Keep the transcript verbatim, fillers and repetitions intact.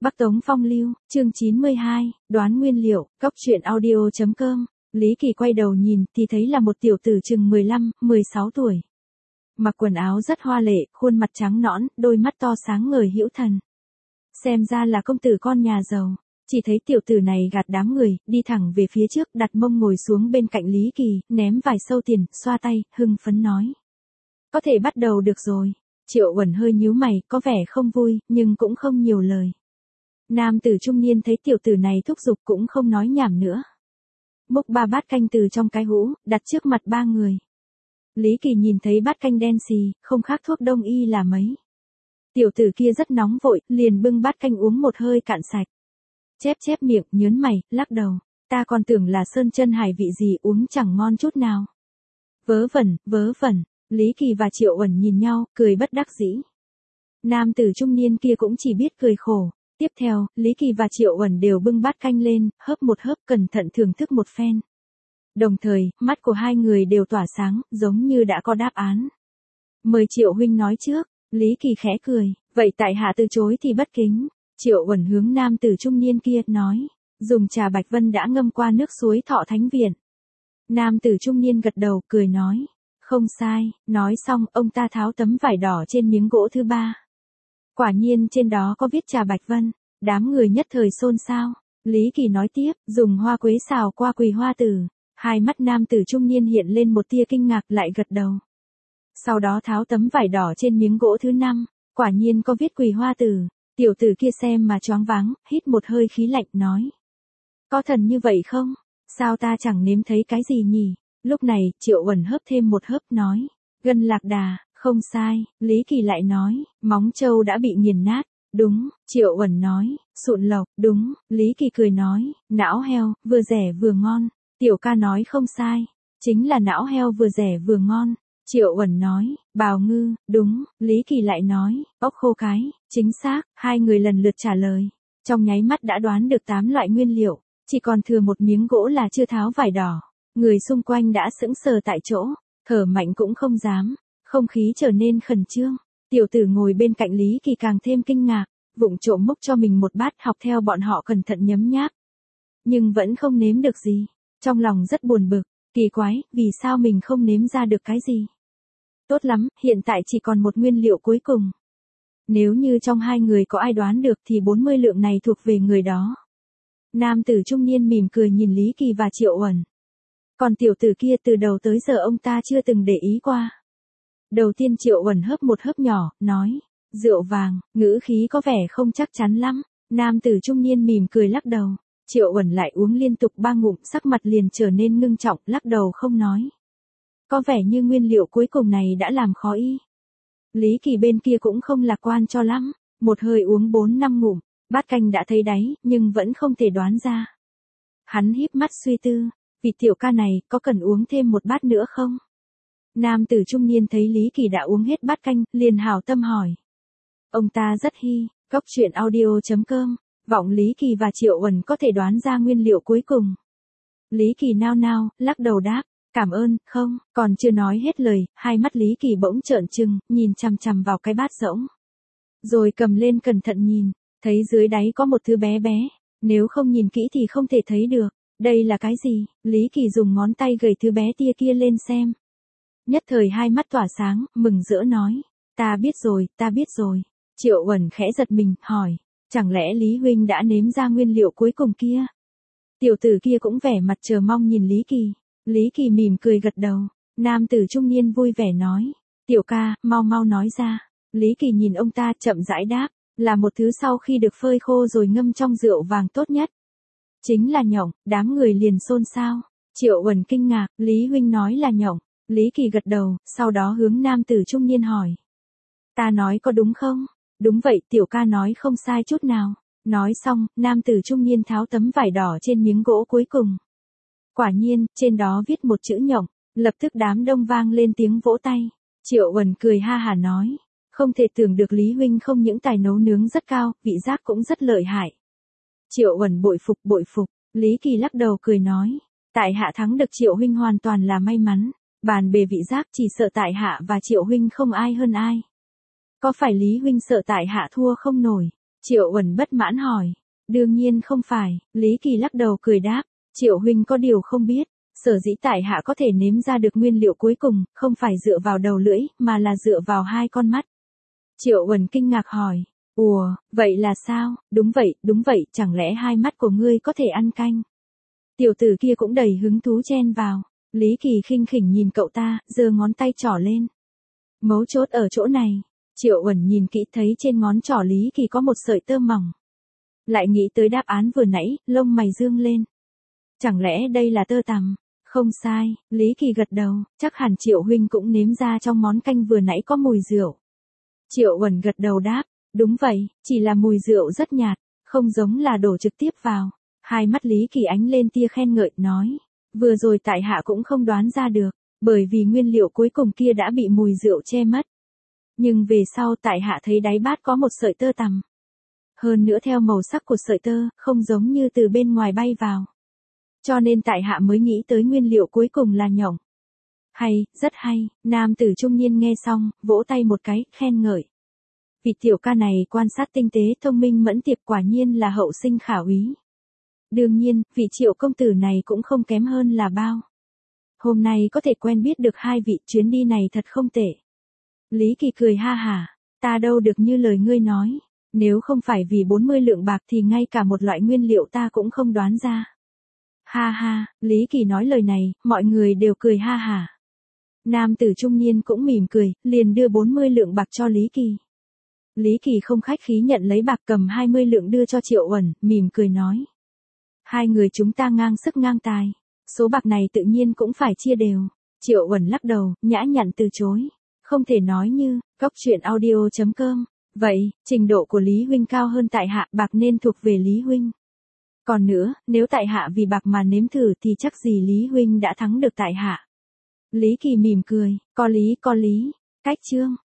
Bắc Tống Phong Lưu, chương chín mươi hai, đoán nguyên liệu, góc truyện audio chấm com. Lý Kỳ quay đầu nhìn thì thấy là một tiểu tử chừng mười lăm, mười sáu tuổi. Mặc quần áo rất hoa lệ, khuôn mặt trắng nõn, đôi mắt to sáng ngời hữu thần. Xem ra là công tử con nhà giàu. Chỉ thấy tiểu tử này gạt đám người, đi thẳng về phía trước, đặt mông ngồi xuống bên cạnh Lý Kỳ, ném vài sâu tiền, xoa tay, hưng phấn nói. Có thể bắt đầu được rồi. Triệu Uẩn hơi nhíu mày, có vẻ không vui, nhưng cũng không nhiều lời. Nam tử trung niên thấy tiểu tử này thúc giục cũng không nói nhảm nữa. Múc ba bát canh từ trong cái hũ, đặt trước mặt ba người. Lý Kỳ nhìn thấy bát canh đen xì, không khác thuốc đông y là mấy. Tiểu tử kia rất nóng vội, liền bưng bát canh uống một hơi cạn sạch. Chép chép miệng, nhớn mày, lắc đầu. Ta còn tưởng là sơn chân hải vị gì uống chẳng ngon chút nào. Vớ vẩn, vớ vẩn. Lý Kỳ và Triệu Uẩn nhìn nhau, cười bất đắc dĩ. Nam tử trung niên kia cũng chỉ biết cười khổ. Tiếp theo, Lý Kỳ và Triệu Uẩn đều bưng bát canh lên, hớp một hớp cẩn thận thưởng thức một phen. Đồng thời, mắt của hai người đều tỏa sáng, giống như đã có đáp án. Mời Triệu huynh nói trước. Lý Kỳ khẽ cười, vậy tại hạ từ chối thì bất kính. Triệu Uẩn hướng nam tử trung niên kia, nói, dùng trà Bạch Vân đã ngâm qua nước suối Thọ Thánh Viện. Nam tử trung niên gật đầu, cười nói, không sai. Nói xong, ông ta tháo tấm vải đỏ trên miếng gỗ thứ ba. Quả nhiên trên đó có viết trà Bạch Vân. Đám người nhất thời xôn xao. Lý Kỳ nói tiếp, dùng hoa quế xào qua quỳ hoa tử. Hai mắt nam tử trung niên hiện lên một tia kinh ngạc, lại gật đầu. Sau đó tháo tấm vải đỏ trên miếng gỗ thứ năm. Quả nhiên có viết quỳ hoa tử. Tiểu tử kia xem mà choáng váng, hít một hơi khí lạnh, nói. Có thần như vậy không? Sao ta chẳng nếm thấy cái gì nhỉ? Lúc này, Triệu Uẩn hớp thêm một hớp, nói. Gân lạc đà, không sai. Lý Kỳ lại nói, móng trâu đã bị nghiền nát. Đúng. Triệu Uẩn nói, sụn lộc. Đúng. Lý Kỳ cười nói, não heo, vừa rẻ vừa ngon. Tiểu ca nói không sai. Chính là não heo vừa rẻ vừa ngon. Triệu Uẩn nói, bào ngư. Đúng. Lý Kỳ lại nói, ốc khô cái. Chính xác. Hai người lần lượt trả lời. Trong nháy mắt đã đoán được tám loại nguyên liệu. Chỉ còn thừa một miếng gỗ là chưa tháo vải đỏ. Người xung quanh đã sững sờ tại chỗ, thở mạnh cũng không dám, không khí trở nên khẩn trương. Tiểu tử ngồi bên cạnh Lý Kỳ càng thêm kinh ngạc, vụng trộm múc cho mình một bát, học theo bọn họ cẩn thận nhấm nháp. Nhưng vẫn không nếm được gì, trong lòng rất buồn bực, kỳ quái, vì sao mình không nếm ra được cái gì. Tốt lắm, hiện tại chỉ còn một nguyên liệu cuối cùng. Nếu như trong hai người có ai đoán được thì bốn mươi lượng này thuộc về người đó. Nam tử trung niên mỉm cười nhìn Lý Kỳ và Triệu Uẩn. Còn tiểu tử kia từ đầu tới giờ ông ta chưa từng để ý qua. Đầu tiên Triệu Uẩn hớp một hớp nhỏ, nói, rượu vàng. Ngữ khí có vẻ không chắc chắn lắm. Nam tử trung niên mỉm cười lắc đầu. Triệu Uẩn lại uống liên tục ba ngụm, sắc mặt liền trở nên ngưng trọng, lắc đầu không nói. Có vẻ như nguyên liệu cuối cùng này đã làm khó y. Lý Kỳ bên kia cũng không lạc quan cho lắm. Một hơi uống bốn năm ngụm, bát canh đã thấy đáy, nhưng vẫn không thể đoán ra. Hắn híp mắt suy tư. Vị tiểu ca này, có cần uống thêm một bát nữa không? Nam tử trung niên thấy Lý Kỳ đã uống hết bát canh, liền hảo tâm hỏi. Ông ta rất hi, góc truyện audio chấm com, vọng Lý Kỳ và Triệu Uẩn có thể đoán ra nguyên liệu cuối cùng. Lý Kỳ nao nao, lắc đầu đáp, cảm ơn, không, còn chưa nói hết lời, hai mắt Lý Kỳ bỗng trợn trừng, nhìn chằm chằm vào cái bát rỗng. Rồi cầm lên cẩn thận nhìn, thấy dưới đáy có một thứ bé bé, nếu không nhìn kỹ thì không thể thấy được. Đây là cái gì? Lý Kỳ dùng ngón tay gầy thứ bé tia kia lên xem. Nhất thời hai mắt tỏa sáng, mừng rỡ nói. Ta biết rồi, ta biết rồi. Triệu Uẩn khẽ giật mình, hỏi. Chẳng lẽ Lý huynh đã nếm ra nguyên liệu cuối cùng kia? Tiểu tử kia cũng vẻ mặt chờ mong nhìn Lý Kỳ. Lý Kỳ mỉm cười gật đầu. Nam tử trung niên vui vẻ nói. Tiểu ca, mau mau nói ra. Lý Kỳ nhìn ông ta chậm rãi đáp. Là một thứ sau khi được phơi khô rồi ngâm trong rượu vàng tốt nhất. Chính là nhộng. Đám người liền xôn xao. Triệu Uẩn kinh ngạc, Lý huynh nói là nhộng. Lý Kỳ gật đầu, sau đó hướng nam tử trung niên hỏi. Ta nói có đúng không? Đúng vậy, tiểu ca nói không sai chút nào. Nói xong, nam tử trung niên tháo tấm vải đỏ trên miếng gỗ cuối cùng. Quả nhiên, trên đó viết một chữ nhộng. Lập tức đám đông vang lên tiếng vỗ tay. Triệu Uẩn cười ha hả nói. Không thể tưởng được Lý huynh không những tài nấu nướng rất cao, vị giác cũng rất lợi hại. Triệu Uẩn bội phục bội phục. Lý Kỳ lắc đầu cười nói. Tại hạ thắng được Triệu huynh hoàn toàn là may mắn. Bàn bề vị giác chỉ sợ tại hạ và Triệu huynh không ai hơn ai. Có phải Lý huynh sợ tại hạ thua không nổi? Triệu Uẩn bất mãn hỏi. Đương nhiên không phải, Lý Kỳ lắc đầu cười đáp. Triệu huynh có điều không biết, sở dĩ tại hạ có thể nếm ra được nguyên liệu cuối cùng, không phải dựa vào đầu lưỡi, mà là dựa vào hai con mắt. Triệu Uẩn kinh ngạc hỏi. Ủa, vậy là sao? Đúng vậy, đúng vậy, chẳng lẽ hai mắt của ngươi có thể ăn canh? Tiểu tử kia cũng đầy hứng thú chen vào. Lý Kỳ khinh khỉnh nhìn cậu ta, giơ ngón tay trỏ lên. Mấu chốt ở chỗ này. Triệu Uẩn nhìn kỹ thấy trên ngón trỏ Lý Kỳ có một sợi tơ mỏng. Lại nghĩ tới đáp án vừa nãy, lông mày dương lên. Chẳng lẽ đây là tơ tằm? Không sai, Lý Kỳ gật đầu, chắc hẳn Triệu huynh cũng nếm ra trong món canh vừa nãy có mùi rượu. Triệu Uẩn gật đầu đáp, đúng vậy, chỉ là mùi rượu rất nhạt, không giống là đổ trực tiếp vào. Hai mắt Lý Kỳ ánh lên tia khen ngợi, nói, vừa rồi tại hạ cũng không đoán ra được, bởi vì nguyên liệu cuối cùng kia đã bị mùi rượu che mất. Nhưng về sau tại hạ thấy đáy bát có một sợi tơ tằm. Hơn nữa theo màu sắc của sợi tơ, không giống như từ bên ngoài bay vào. Cho nên tại hạ mới nghĩ tới nguyên liệu cuối cùng là nhộng. Hay, rất hay, nam tử trung niên nghe xong, vỗ tay một cái, khen ngợi. Vị tiểu ca này quan sát tinh tế thông minh mẫn tiệp quả nhiên là hậu sinh khả úy. Đương nhiên, vị Triệu công tử này cũng không kém hơn là bao. Hôm nay có thể quen biết được hai vị, chuyến đi này thật không tệ. Lý Kỳ cười ha hả, ta đâu được như lời ngươi nói. Nếu không phải vì bốn mươi lượng bạc thì ngay cả một loại nguyên liệu ta cũng không đoán ra. Ha ha, Lý Kỳ nói lời này, mọi người đều cười ha hả. Nam tử trung niên cũng mỉm cười, liền đưa bốn mươi lượng bạc cho Lý Kỳ. Lý Kỳ không khách khí nhận lấy bạc, cầm hai mươi lượng đưa cho Triệu Uẩn, mỉm cười nói. Hai người chúng ta ngang sức ngang tài, số bạc này tự nhiên cũng phải chia đều. Triệu Uẩn lắc đầu, nhã nhặn từ chối. Không thể nói như, cóc truyện audio chấm com. Vậy, trình độ của Lý huynh cao hơn tại hạ, bạc nên thuộc về Lý huynh. Còn nữa, nếu tại hạ vì bạc mà nếm thử thì chắc gì Lý huynh đã thắng được tại hạ. Lý Kỳ mỉm cười, có lý có lý. Cách chương.